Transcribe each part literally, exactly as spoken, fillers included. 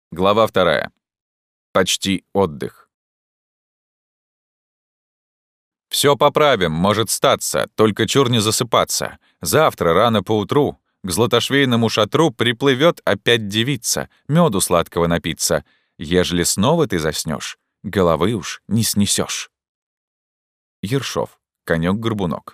Глава вторая. Почти отдых. Всё поправим, может статься, только чур не засыпаться. Завтра рано поутру к златошвейному шатру приплывёт опять девица, мёду сладкого напиться. Ежели снова ты заснёшь, головы уж не снесёшь. Ершов. Конёк-горбунок.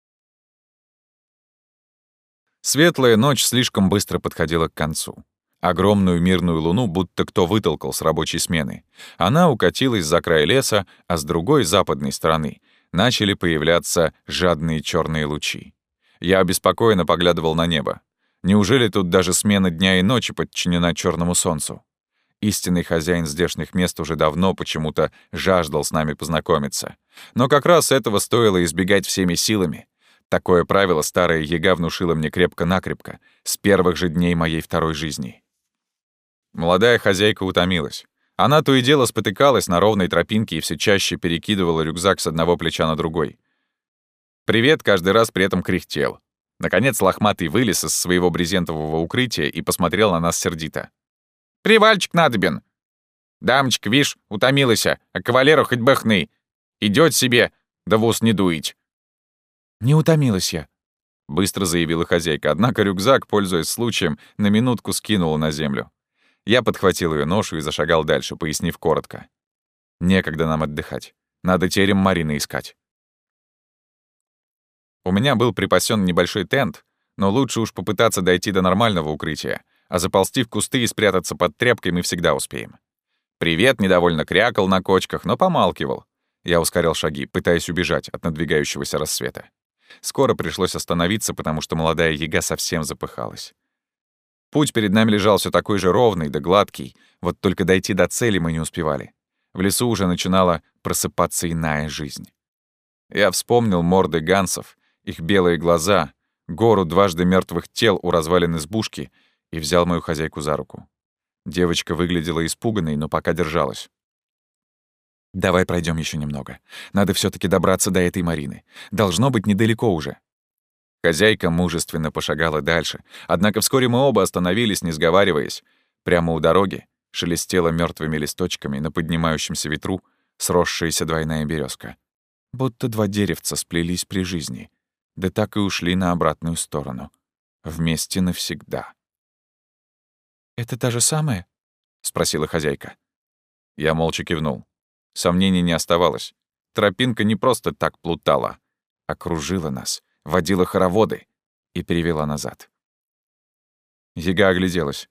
Светлая ночь слишком быстро подходила к концу. Огромную мирную луну будто кто вытолкал с рабочей смены. Она укатилась за край леса, а с другой, западной стороны, начали появляться жадные черные лучи. Я обеспокоенно поглядывал на небо. Неужели тут даже смена дня и ночи подчинена черному солнцу? Истинный хозяин здешних мест уже давно почему-то жаждал с нами познакомиться. Но как раз этого стоило избегать всеми силами. Такое правило старая яга внушила мне крепко-накрепко, с первых же дней моей второй жизни. Молодая хозяйка утомилась. Она то и дело спотыкалась на ровной тропинке и все чаще перекидывала рюкзак с одного плеча на другой. Привет каждый раз при этом кряхтел. Наконец лохматый вылез из своего брезентового укрытия и посмотрел на нас сердито. «Привальчик надобен! Дамочка, вишь, утомилась, а кавалеру хоть бы хны. Идёт себе, да в ус не дуить». «Не утомилась я», — быстро заявила хозяйка, однако рюкзак, пользуясь случаем, на минутку скинула на землю. Я подхватил её ношу и зашагал дальше, пояснив коротко. Некогда нам отдыхать. Надо терем Марины искать. У меня был припасён небольшой тент, но лучше уж попытаться дойти до нормального укрытия, а заползти в кусты и спрятаться под тряпкой мы всегда успеем. Привет недовольно крякал на кочках, но помалкивал. Я ускорял шаги, пытаясь убежать от надвигающегося рассвета. Скоро пришлось остановиться, потому что молодая яга совсем запыхалась. Путь перед нами лежал все такой же ровный да гладкий, вот только дойти до цели мы не успевали. В лесу уже начинала просыпаться иная жизнь. Я вспомнил морды гансов, их белые глаза, гору дважды мертвых тел у развалин избушки и взял мою хозяйку за руку. Девочка выглядела испуганной, но пока держалась. «Давай пройдем еще немного. Надо все таки добраться до этой Марины. Должно быть недалеко уже». Хозяйка мужественно пошагала дальше, однако вскоре мы оба остановились, не сговариваясь. Прямо у дороги шелестела мертвыми листочками на поднимающемся ветру сросшаяся двойная березка. Будто два деревца сплелись при жизни, да так и ушли на обратную сторону. Вместе навсегда. «Это та же самая?» — спросила хозяйка. Я молча кивнул. Сомнений не оставалось. Тропинка не просто так плутала, окружила нас, водила хороводы и перевела назад. Яга огляделась.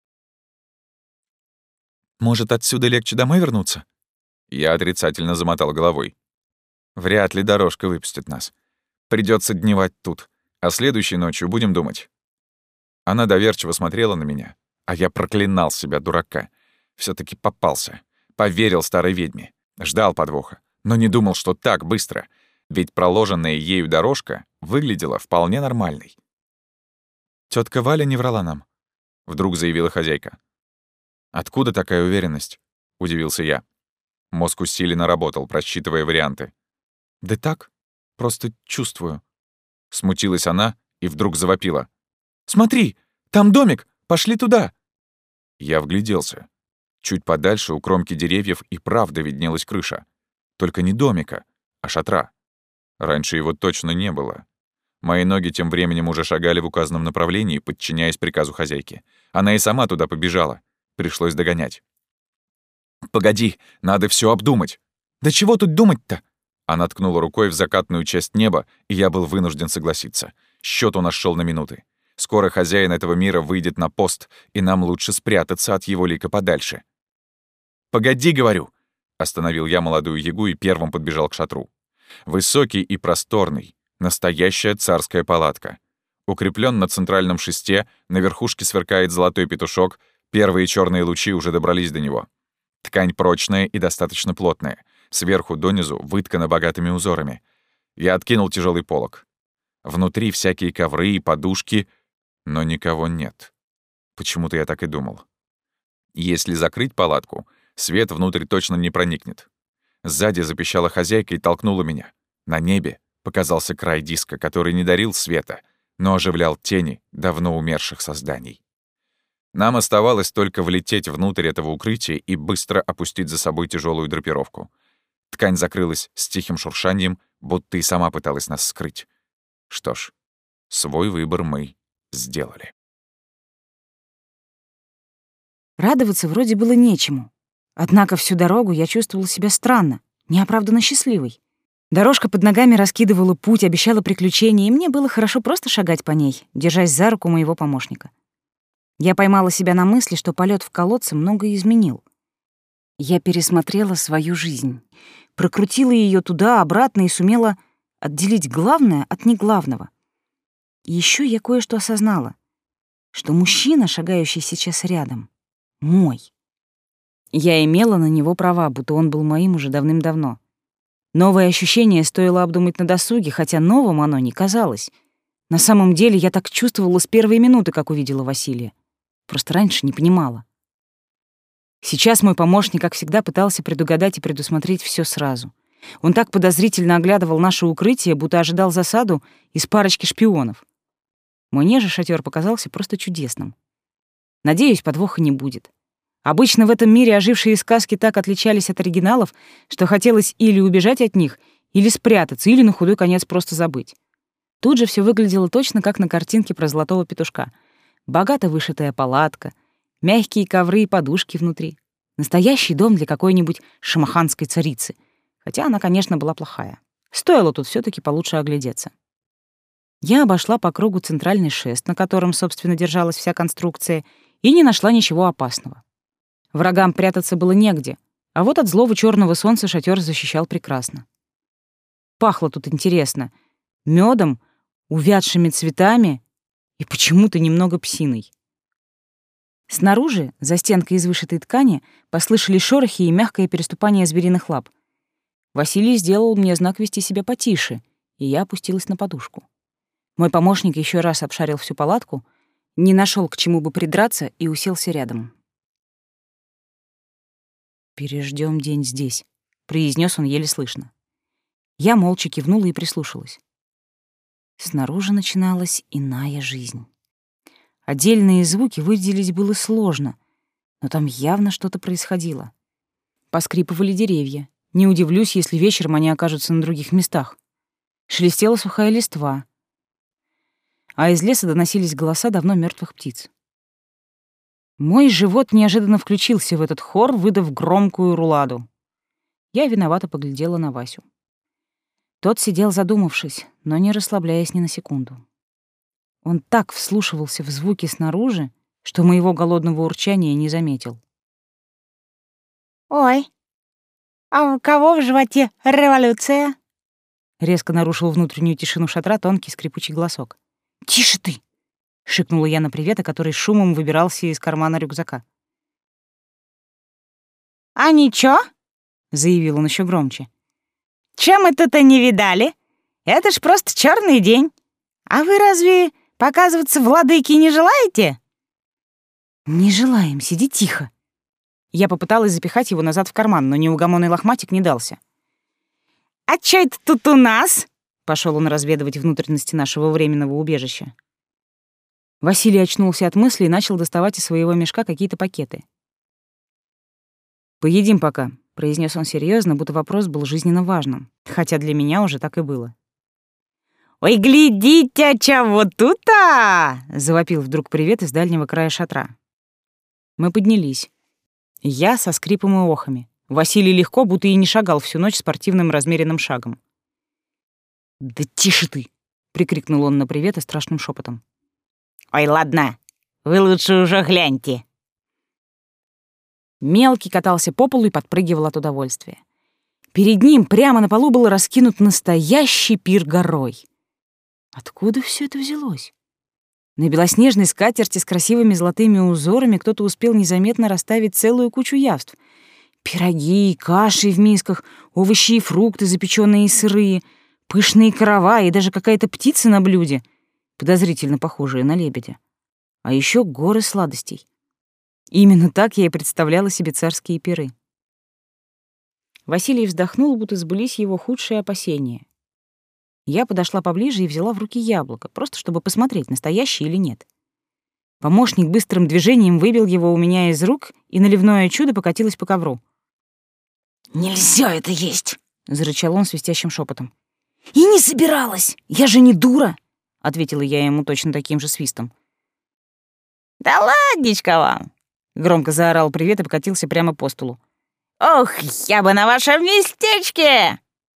«Может, отсюда легче домой вернуться?» Я отрицательно замотал головой. «Вряд ли дорожка выпустит нас. Придётся дневать тут, а следующей ночью будем думать». Она доверчиво смотрела на меня, а я проклинал себя, дурака. Всё-таки попался. Поверил старой ведьме. Ждал подвоха, но не думал, что так быстро. Ведь проложенная ею дорожка выглядела вполне нормальной. «Тётка Валя не врала нам», — вдруг заявила хозяйка. «Откуда такая уверенность?» — удивился я. Мозг усиленно работал, просчитывая варианты. «Да так, просто чувствую». Смутилась она и вдруг завопила. «Смотри, там домик, пошли туда!» Я вгляделся. Чуть подальше у кромки деревьев и правда виднелась крыша. Только не домика, а шатра. Раньше его точно не было. Мои ноги тем временем уже шагали в указанном направлении, подчиняясь приказу хозяйки. Она и сама туда побежала. Пришлось догонять. «Погоди, надо всё обдумать». «Да чего тут думать-то?» Она ткнула рукой в закатную часть неба, и я был вынужден согласиться. Счёт у нас шёл на минуты. Скоро хозяин этого мира выйдет на пост, и нам лучше спрятаться от его лика подальше. «Погоди, говорю!» — остановил я молодую ягу и первым подбежал к шатру. Высокий и просторный, настоящая царская палатка. Укреплён на центральном шесте, на верхушке сверкает золотой петушок, первые чёрные лучи уже добрались до него. Ткань прочная и достаточно плотная, сверху донизу выткана богатыми узорами. Я откинул тяжёлый полог. Внутри всякие ковры и подушки, но никого нет. Почему-то я так и думал. Если закрыть палатку, свет внутрь точно не проникнет. Сзади запищала хозяйка и толкнула меня. На небе показался край диска, который не дарил света, но оживлял тени давно умерших созданий. Нам оставалось только влететь внутрь этого укрытия и быстро опустить за собой тяжелую драпировку. Ткань закрылась с тихим шуршанием, будто и сама пыталась нас скрыть. Что ж, свой выбор мы сделали. Радоваться вроде было нечему. Однако всю дорогу я чувствовала себя странно, неоправданно счастливой. Дорожка под ногами раскидывала путь, обещала приключения, и мне было хорошо просто шагать по ней, держась за руку моего помощника. Я поймала себя на мысли, что полет в колодце многое изменил. Я пересмотрела свою жизнь, прокрутила ее туда-обратно и сумела отделить главное от неглавного. И ещё я кое-что осознала, что мужчина, шагающий сейчас рядом, мой. Я имела на него права, будто он был моим уже давным-давно. Новое ощущение стоило обдумать на досуге, хотя новым оно не казалось. На самом деле я так чувствовала с первой минуты, как увидела Василия. Просто раньше не понимала. Сейчас мой помощник, как всегда, пытался предугадать и предусмотреть всё сразу. Он так подозрительно оглядывал наше укрытие, будто ожидал засаду из парочки шпионов. Мне же шатёр показался просто чудесным. Надеюсь, подвоха не будет. Обычно в этом мире ожившие сказки так отличались от оригиналов, что хотелось или убежать от них, или спрятаться, или на худой конец просто забыть. Тут же всё выглядело точно как на картинке про золотого петушка. Богато вышитая палатка, мягкие ковры и подушки внутри. Настоящий дом для какой-нибудь шамаханской царицы. Хотя она, конечно, была плохая. Стоило тут всё-таки получше оглядеться. Я обошла по кругу центральный шест, на котором, собственно, держалась вся конструкция, и не нашла ничего опасного. Врагам прятаться было негде, а вот от злого чёрного солнца шатёр защищал прекрасно. Пахло тут интересно — мёдом, увядшими цветами и почему-то немного псиной. Снаружи, за стенкой из вышитой ткани, послышались шорохи и мягкое переступание звериных лап. Василий сделал мне знак вести себя потише, и я опустилась на подушку. Мой помощник ещё раз обшарил всю палатку, не нашёл к чему бы придраться и уселся рядом. «Переждём день здесь», — произнёс он еле слышно. Я молча кивнула и прислушалась. Снаружи начиналась иная жизнь. Отдельные звуки выделить было сложно, но там явно что-то происходило. Поскрипывали деревья. Не удивлюсь, если вечером они окажутся на других местах. Шелестела сухая листва, а из леса доносились голоса давно мёртвых птиц. Мой живот неожиданно включился в этот хор, выдав громкую руладу. Я виновато поглядела на Васю. Тот сидел задумавшись, но не расслабляясь ни на секунду. Он так вслушивался в звуки снаружи, что моего голодного урчания не заметил. «Ой, а у кого в животе революция?» Резко нарушил внутреннюю тишину шатра тонкий скрипучий голосок. «Тише ты!» — шикнула я на привета, который шумом выбирался из кармана рюкзака. «А ничего?» — заявил он еще громче. «Чем мы тут и не видали? Это ж просто черный день. А вы разве показываться владыке не желаете?» «Не желаем, сиди тихо». Я попыталась запихать его назад в карман, но неугомонный лохматик не дался. «А чё это тут у нас?» — пошел он разведывать внутренности нашего временного убежища. Василий очнулся от мысли и начал доставать из своего мешка какие-то пакеты. «Поедим пока», — произнес он серьезно, будто вопрос был жизненно важным, хотя для меня уже так и было. «Ой, глядите, чего тут-то!» — завопил вдруг привет из дальнего края шатра. Мы поднялись. Я со скрипом и охами. Василий легко, будто и не шагал всю ночь спортивным размеренным шагом. «Да тише ты!» — прикрикнул он на привет и страшным шепотом. «Ой, ладно, вы лучше уже гляньте». Мелкий катался по полу и подпрыгивал от удовольствия. Перед ним прямо на полу был раскинут настоящий пир горой. Откуда все это взялось? На белоснежной скатерти с красивыми золотыми узорами кто-то успел незаметно расставить целую кучу явств. Пироги, каши в мисках, овощи и фрукты, запеченные и сырые, пышные караваи и даже какая-то птица на блюде, подозрительно похожая на лебедя. А еще горы сладостей. Именно так я и представляла себе царские пиры. Василий вздохнул, будто сбылись его худшие опасения. Я подошла поближе и взяла в руки яблоко, просто чтобы посмотреть, настоящее или нет. Помощник быстрым движением выбил его у меня из рук, и наливное чудо покатилось по ковру. «Нельзя это есть!» — зарычал он свистящим шепотом. «И не собиралась! Я же не дура!» — ответила я ему точно таким же свистом. «Да ладничка вам!» — громко заорал привет и покатился прямо по столу. «Ох, я бы на вашем местечке!»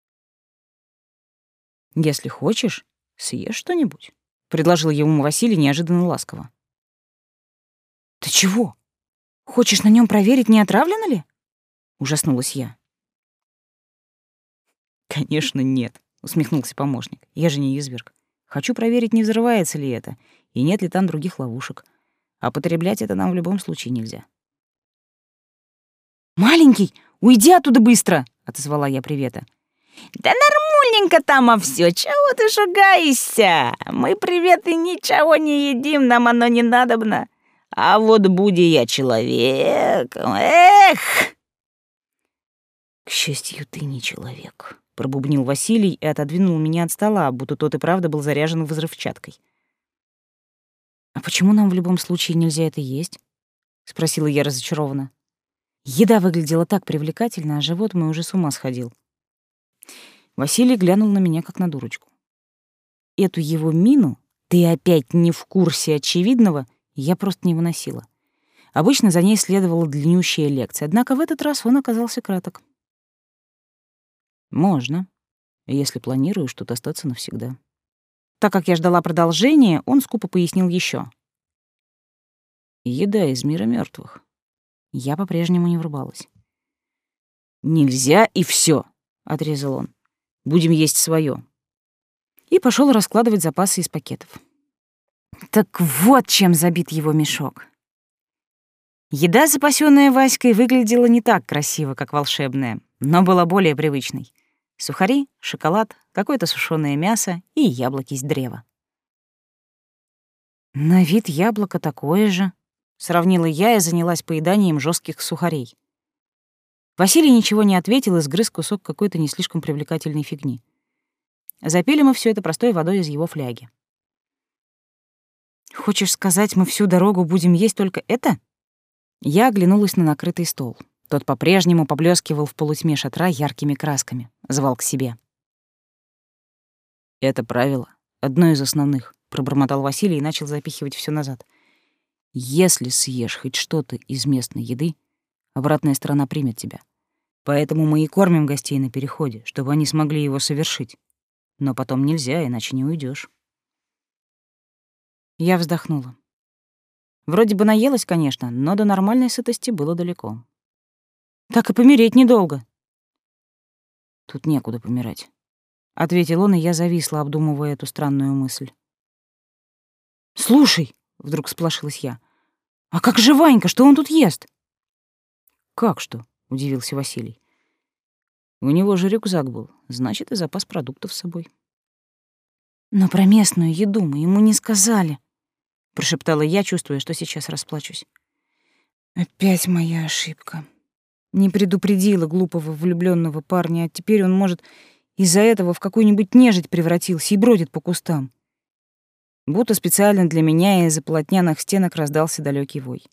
«Если хочешь, съешь что-нибудь», — предложил ему Василий неожиданно ласково. «Ты чего? Хочешь на нем проверить, не отравлено ли?» — ужаснулась я. «Конечно, нет», — усмехнулся помощник. «Я же не изверг. Хочу проверить, не взрывается ли это, и нет ли там других ловушек. А потреблять это нам в любом случае нельзя». «Маленький, уйди оттуда быстро!» — отозвала я привета. «Да нормульненько там, а всё, чего ты шугаешься? Мы приветы ничего не едим, нам оно не надобно. А вот буди я человеком, эх!» «К счастью, ты не человек», — пробубнил Василий и отодвинул меня от стола, будто тот и правда был заряжен взрывчаткой. «А почему нам в любом случае нельзя это есть?» — спросила я разочарованно. Еда выглядела так привлекательно, а живот мой уже с ума сходил. Василий глянул на меня как на дурочку. Эту его мину, «ты опять не в курсе очевидного», я просто не выносила. Обычно за ней следовала длиннющая лекция, однако в этот раз он оказался краток. «Можно, если планируешь тут остаться навсегда». Так как я ждала продолжения, он скупо пояснил еще. «Еда из мира мертвых. Я по-прежнему не врубалась. «Нельзя, и все, отрезал он. «Будем есть свое. И пошел раскладывать запасы из пакетов. Так вот чем забит его мешок. Еда, запасенная Васькой, выглядела не так красиво, как волшебная, но была более привычной. Сухари, шоколад, какое-то сушеное мясо и яблоки с древа. На вид яблоко такое же, сравнила я и занялась поеданием жестких сухарей. Василий ничего не ответил и сгрыз кусок какой-то не слишком привлекательной фигни. Запили мы все это простой водой из его фляги. «Хочешь сказать, мы всю дорогу будем есть только это?» Я оглянулась на накрытый стол. Тот по-прежнему поблескивал в полутьме шатра яркими красками, звал к себе. «Это правило, одно из основных», — пробормотал Василий и начал запихивать все назад. «Если съешь хоть что-то из местной еды, обратная сторона примет тебя. Поэтому мы и кормим гостей на переходе, чтобы они смогли его совершить. Но потом нельзя, иначе не уйдешь. Я вздохнула. Вроде бы наелась, конечно, но до нормальной сытости было далеко. Так и помереть недолго. Тут некуда помирать, — ответил он, и я зависла, обдумывая эту странную мысль. «Слушай», — вдруг сполошилась я, — «а как же Ванька, что он тут ест?» «Как что?» — удивился Василий. «У него же рюкзак был, значит, и запас продуктов с собой». «Но про местную еду мы ему не сказали», — прошептала я, чувствуя, что сейчас расплачусь. «Опять моя ошибка. Не предупредила глупого влюбленного парня, а теперь он, может, из-за этого в какую-нибудь нежить превратился и бродит по кустам». Будто специально для меня из-за полотняных стенок раздался далекий вой.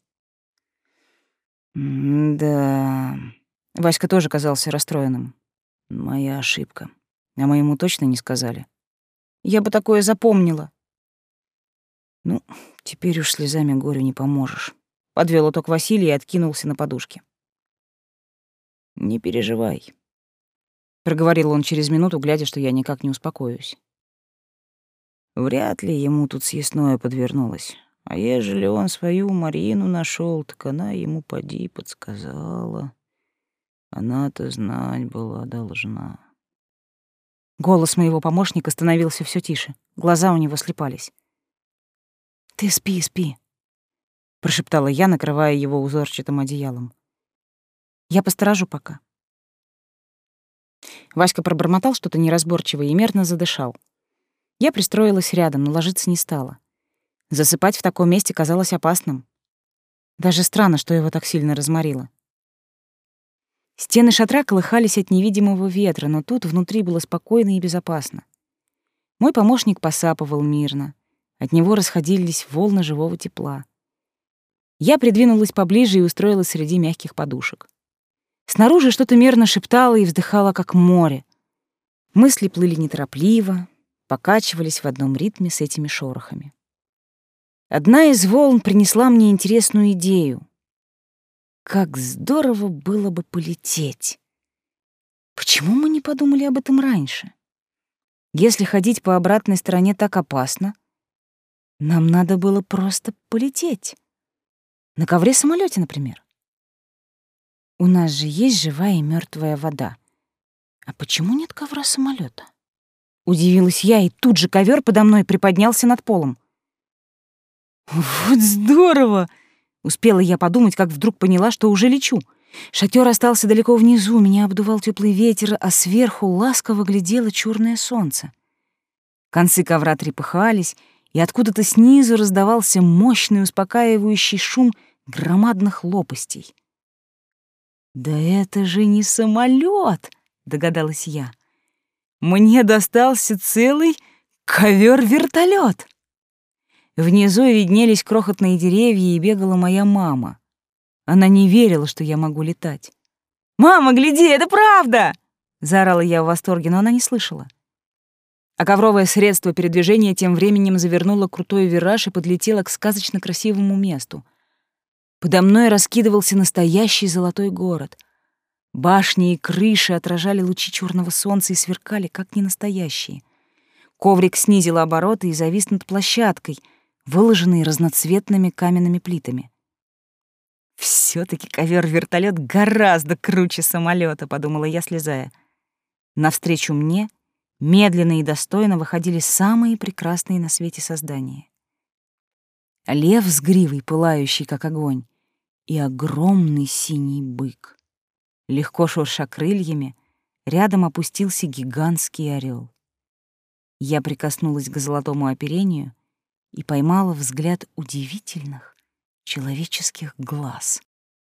«Да...» Васька тоже казался расстроенным. «Моя ошибка. А мы ему точно не сказали. Я бы такое запомнила». «Ну, теперь уж слезами горю не поможешь», — подвёл итог Василий и откинулся на подушке. «Не переживай», — проговорил он через минуту, глядя, что я никак не успокоюсь. «Вряд ли ему тут съестное подвернулось. А ежели он свою Марину нашел, так она ему поди подсказала. Она-то знать была должна». Голос моего помощника становился все тише, глаза у него слепались. «Ты спи, спи», — прошептала я, накрывая его узорчатым одеялом. «Я посторожу пока». Васька пробормотал что-то неразборчивое и мерно задышал. Я пристроилась рядом, но ложиться не стала. Засыпать в таком месте казалось опасным. Даже странно, что его так сильно разморило. Стены шатра колыхались от невидимого ветра, но тут внутри было спокойно и безопасно. Мой помощник посапывал мирно. От него расходились волны живого тепла. Я придвинулась поближе и устроилась среди мягких подушек. Снаружи что-то мерно шептало и вздыхало, как море. Мысли плыли неторопливо, покачивались в одном ритме с этими шорохами. Одна из волн принесла мне интересную идею. Как здорово было бы полететь! Почему мы не подумали об этом раньше? Если ходить по обратной стороне так опасно, нам надо было просто полететь. На ковре-самолёте, например. У нас же есть живая и мёртвая вода. А почему нет ковра-самолёта? Удивилась я, и тут же ковер подо мной приподнялся над полом. Вот здорово! Успела я подумать, как вдруг поняла, что уже лечу. Шатер остался далеко внизу, меня обдувал теплый ветер, а сверху ласково глядело черное солнце. Концы ковра трепыхались, и откуда-то снизу раздавался мощный успокаивающий шум громадных лопастей. «Да это же не самолет!» — догадалась я. «Мне достался целый ковер-вертолет!» Внизу виднелись крохотные деревья, и бегала моя мама. Она не верила, что я могу летать. «Мама, гляди, это правда!» — заорала я в восторге, но она не слышала. А ковровое средство передвижения тем временем завернуло крутой вираж и подлетело к сказочно красивому месту. Подо мной раскидывался настоящий золотой город. Башни и крыши отражали лучи черного солнца и сверкали, как ненастоящие. Коврик снизил обороты и завис над площадкой, выложенной разноцветными каменными плитами. «Всё-таки ковер-вертолет гораздо круче самолета», — подумала я, слезая. Навстречу мне медленно и достойно выходили самые прекрасные на свете создания. Лев с гривой, пылающий, как огонь, и огромный синий бык. Легко шурша крыльями, рядом опустился гигантский орел. Я прикоснулась к золотому оперению и поймала взгляд удивительных человеческих глаз.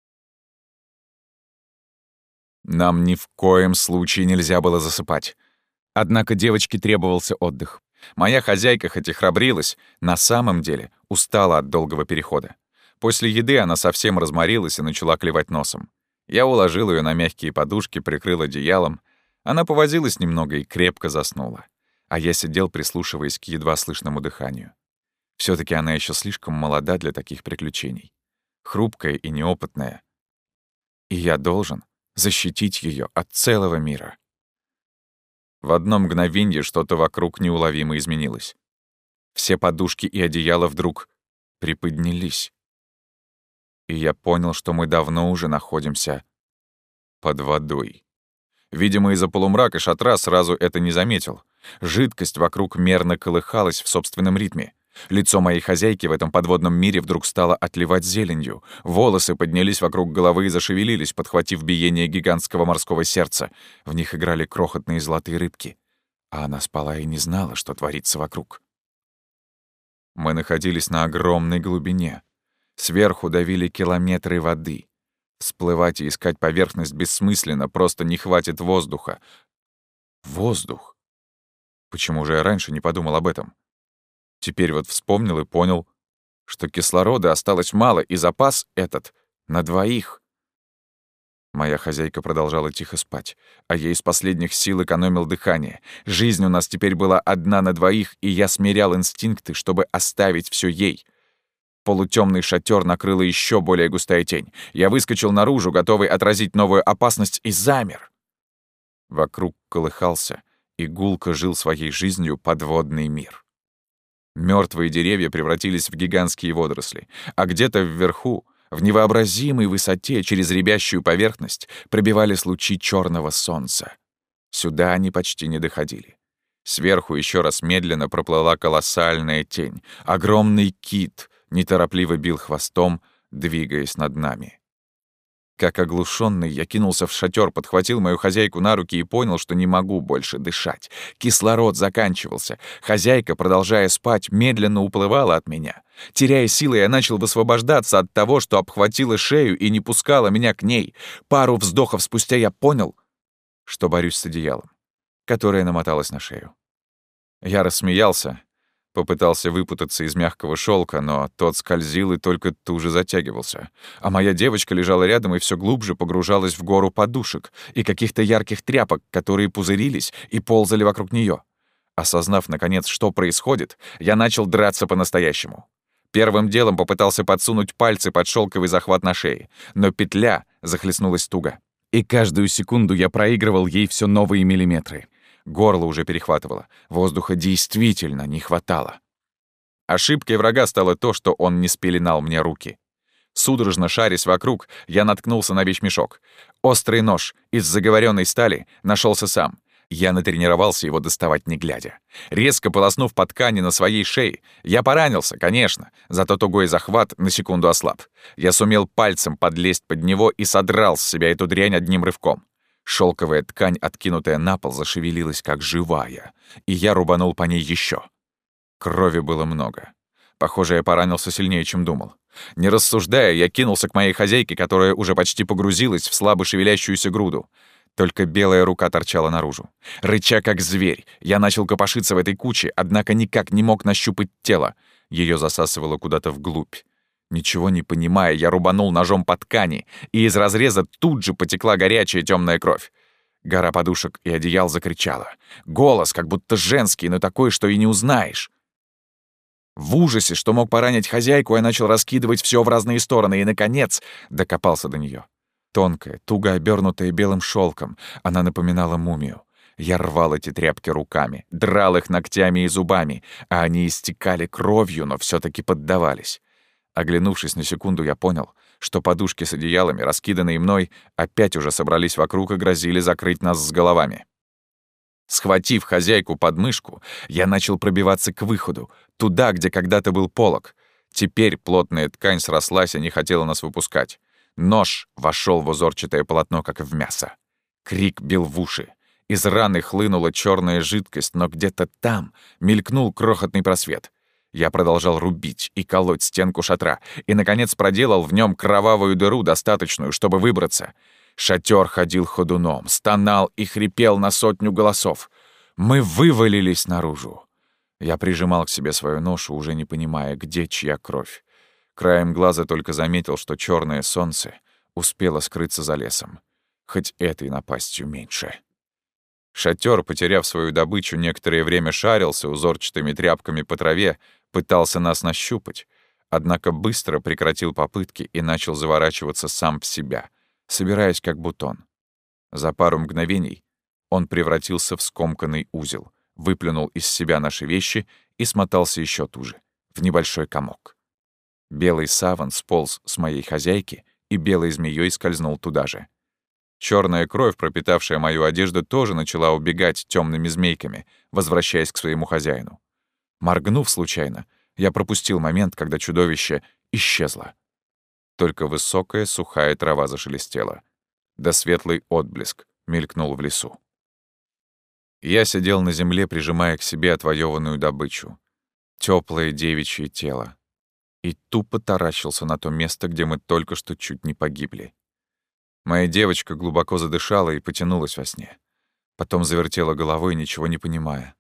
Нам ни в коем случае нельзя было засыпать. Однако девочке требовался отдых. Моя хозяйка, хоть и храбрилась, на самом деле устала от долгого перехода. После еды она совсем разморилась и начала клевать носом. Я уложил ее на мягкие подушки, прикрыл одеялом. Она повозилась немного и крепко заснула. А я сидел, прислушиваясь к едва слышному дыханию. все таки она еще слишком молода для таких приключений. Хрупкая и неопытная. И я должен защитить ее от целого мира. В одно мгновенье что-то вокруг неуловимо изменилось. Все подушки и одеяла вдруг приподнялись. И я понял, что мы давно уже находимся под водой. Видимо, из-за полумрака шатра сразу это не заметил. Жидкость вокруг мерно колыхалась в собственном ритме. Лицо моей хозяйки в этом подводном мире вдруг стало отливать зеленью. Волосы поднялись вокруг головы и зашевелились, подхватив биение гигантского морского сердца. В них играли крохотные золотые рыбки. А она спала и не знала, что творится вокруг. Мы находились на огромной глубине. Сверху давили километры воды. Всплывать и искать поверхность бессмысленно, просто не хватит воздуха. Воздух? Почему же я раньше не подумал об этом? Теперь вот вспомнил и понял, что кислорода осталось мало, и запас этот на двоих. Моя хозяйка продолжала тихо спать, а я из последних сил экономил дыхание. Жизнь у нас теперь была одна на двоих, и я смирял инстинкты, чтобы оставить все ей. Полутемный шатер накрыла еще более густая тень. Я выскочил наружу, готовый отразить новую опасность, и замер. Вокруг колыхался и гулко жил своей жизнью подводный мир. Мертвые деревья превратились в гигантские водоросли, а где-то вверху, в невообразимой высоте, через рябящую поверхность, пробивались лучи черного солнца. Сюда они почти не доходили. Сверху еще раз медленно проплыла колоссальная тень. Огромный кит неторопливо бил хвостом, двигаясь над нами. Как оглушенный, я кинулся в шатер, подхватил мою хозяйку на руки и понял, что не могу больше дышать. Кислород заканчивался. Хозяйка, продолжая спать, медленно уплывала от меня. Теряя силы, я начал высвобождаться от того, что обхватило шею и не пускало меня к ней. Пару вздохов спустя я понял, что борюсь с одеялом, которое намоталось на шею. Я рассмеялся, Попытался выпутаться из мягкого шелка, но тот скользил и только туже затягивался. А моя девочка лежала рядом и все глубже погружалась в гору подушек и каких-то ярких тряпок, которые пузырились и ползали вокруг нее. Осознав, наконец, что происходит, я начал драться по-настоящему. Первым делом попытался подсунуть пальцы под шелковый захват на шее, но петля захлестнулась туго. И каждую секунду я проигрывал ей все новые миллиметры. Горло уже перехватывало. Воздуха действительно не хватало. Ошибкой врага стало то, что он не спеленал мне руки. Судорожно шарясь вокруг, я наткнулся на вещмешок. Острый нож из заговоренной стали нашелся сам. Я натренировался его доставать не глядя. Резко полоснув по ткани на своей шее, я поранился, конечно, зато тугой захват на секунду ослаб. Я сумел пальцем подлезть под него и содрал с себя эту дрянь одним рывком. Шелковая ткань, откинутая на пол, зашевелилась как живая, и я рубанул по ней еще. Крови было много. Похоже, я поранился сильнее, чем думал. Не рассуждая, я кинулся к моей хозяйке, которая уже почти погрузилась в слабо шевелящуюся груду. Только белая рука торчала наружу. Рыча как зверь, я начал копошиться в этой куче, однако никак не мог нащупать тело. Ее засасывало куда-то вглубь. Ничего не понимая, я рубанул ножом по ткани, и из разреза тут же потекла горячая темная кровь. Гора подушек и одеял закричала. Голос, как будто женский, но такой, что и не узнаешь. В ужасе, что мог поранить хозяйку, я начал раскидывать все в разные стороны и, наконец, докопался до нее. Тонкая, туго обернутая белым шелком, она напоминала мумию. Я рвал эти тряпки руками, драл их ногтями и зубами, а они истекали кровью, но все таки поддавались. Оглянувшись на секунду, я понял, что подушки с одеялами, раскиданные мной, опять уже собрались вокруг и грозили закрыть нас с головами. Схватив хозяйку под мышку, я начал пробиваться к выходу, туда, где когда-то был полог. Теперь плотная ткань срослась и не хотела нас выпускать. Нож вошел в узорчатое полотно, как в мясо. Крик бил в уши. Из раны хлынула черная жидкость, но где-то там мелькнул крохотный просвет. Я продолжал рубить и колоть стенку шатра и, наконец, проделал в нем кровавую дыру, достаточную, чтобы выбраться. Шатер ходил ходуном, стонал и хрипел на сотню голосов. Мы вывалились наружу. Я прижимал к себе свою ношу, уже не понимая, где чья кровь. Краем глаза только заметил, что черное солнце успело скрыться за лесом. Хоть этой напастью меньше. Шатер, потеряв свою добычу, некоторое время шарился узорчатыми тряпками по траве, пытался нас нащупать, однако быстро прекратил попытки и начал заворачиваться сам в себя, собираясь как бутон. За пару мгновений он превратился в скомканный узел, выплюнул из себя наши вещи и смотался еще туже, в небольшой комок. Белый саван сполз с моей хозяйки и белой змеей скользнул туда же. Черная кровь, пропитавшая мою одежду, тоже начала убегать темными змейками, возвращаясь к своему хозяину. Моргнув случайно, я пропустил момент, когда чудовище исчезло. Только высокая сухая трава зашелестела. Да светлый отблеск мелькнул в лесу. Я сидел на земле, прижимая к себе отвоеванную добычу. Теплое девичье тело. И тупо таращился на то место, где мы только что чуть не погибли. Моя девочка глубоко задышала и потянулась во сне. Потом завертела головой, ничего не понимая.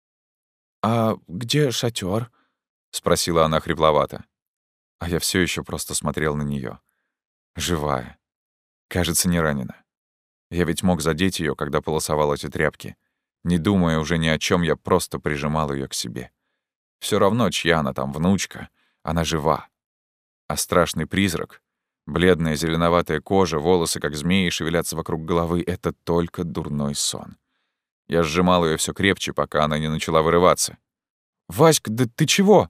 «А где шатер?» — спросила она хрипловато. А я все еще просто смотрел на нее. Живая. Кажется, не ранена. Я ведь мог задеть ее, когда полосовал эти тряпки. Не думая уже ни о чем, я просто прижимал ее к себе. Все равно, чья она там, внучка, она жива. А страшный призрак, бледная зеленоватая кожа, волосы, как змеи, шевелятся вокруг головы — это только дурной сон. Я сжимал ее все крепче, пока она не начала вырываться. «Васька, да ты чего?»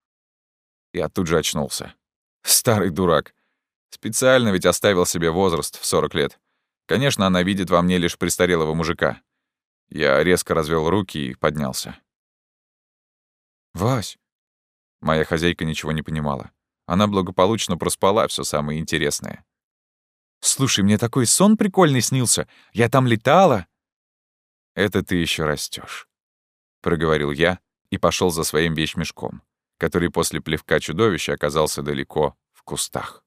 Я тут же очнулся. Старый дурак. Специально ведь оставил себе возраст в сорок лет. Конечно, она видит во мне лишь престарелого мужика. Я резко развел руки и поднялся. «Вась!» Моя хозяйка ничего не понимала. Она благополучно проспала все самое интересное. «Слушай, мне такой сон прикольный снился. Я там летала». «Это ты еще растешь, проговорил я и пошел за своим вещмешком, который после плевка чудовища оказался далеко в кустах.